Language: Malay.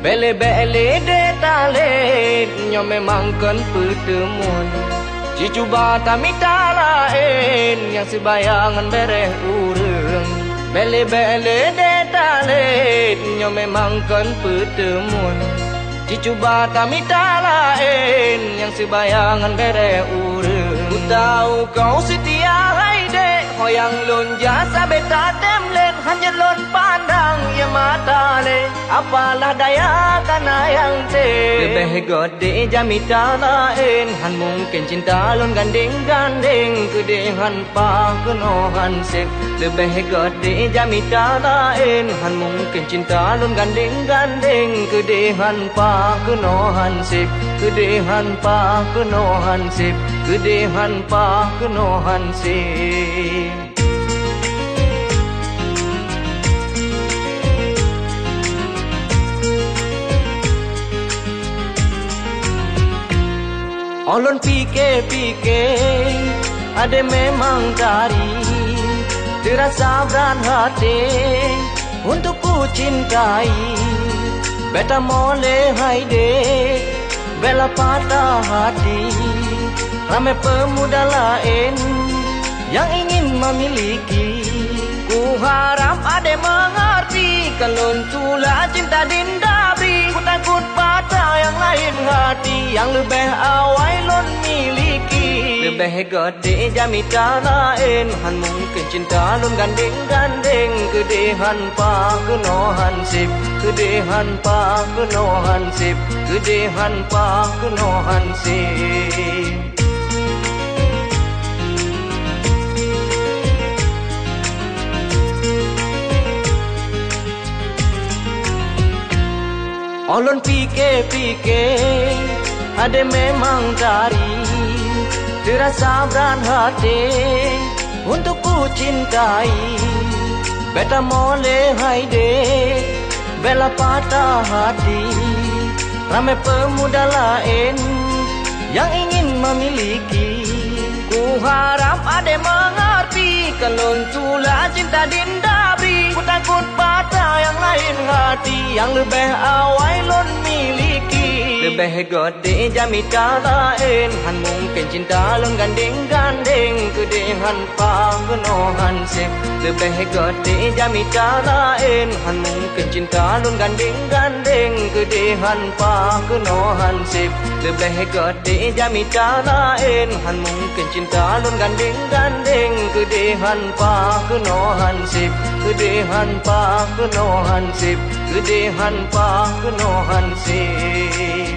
Bele-bele de talet nyo memang kan pertemuan. Ci cuba kami talain yang sebayangan bereh urang. Bele-bele de talet nyo memang kan pertemuan. Ci cuba kami talain yang sebayangan bereh urang. Ku tahu kau setia hai dek, hoyang lon jasa beta temlen hanya lon pandang ya mata le. Apalah daya kana yang te lebih gede jamita lain han mungkin cinta lon gandeng-gandeng kedehan pa kenohan sep. Lebih gede jamita lain han mungkin cinta lon gandeng-gandeng kedehan pa kenohan sep. Kedehan pa kenohan sep. Kedehan pa kenohan sep. Olon pikir-pikir ada memang dari terasa berat hati untuk ku cintai. Beta mole haide bela patah hati. Ramai pemuda lain yang ingin memiliki. Ku harap ada mengerti kalau tula cinta dindabri. Ku takut patah yang lain hati yang lebih awal lon miliki. Lebih gede jamita lain han mungkin cinta lon gandeng-gandeng kedehan pa kenohan sip. Kedehan pa kenohan sip. Kedehan pa kenohan sip. Olon pikir-pikir ada memang dari terasa berat hati untuk ku cintai. Beta mole haide bela patah hati. Ramai pemuda lain yang ingin memiliki. Ku harap ada mengerti kalau tula cinta dindabri. Ku takut patah yang lain hati yang lebih awal lon miliki. Lebih gede jamita lain han mungkin cinta lon gandeng-gandeng kedehan pa kenohan sep. Lebih gede jamita lain han mungkin cinta lon gandeng-gandeng kedehan pa kenohan sep. Lebih gede jamita lain han mungkin cinta lon gandeng-gandeng kedehan pa kenohan sep. Kedehan pa kenohan sip. Kedehan pa kenohan sip.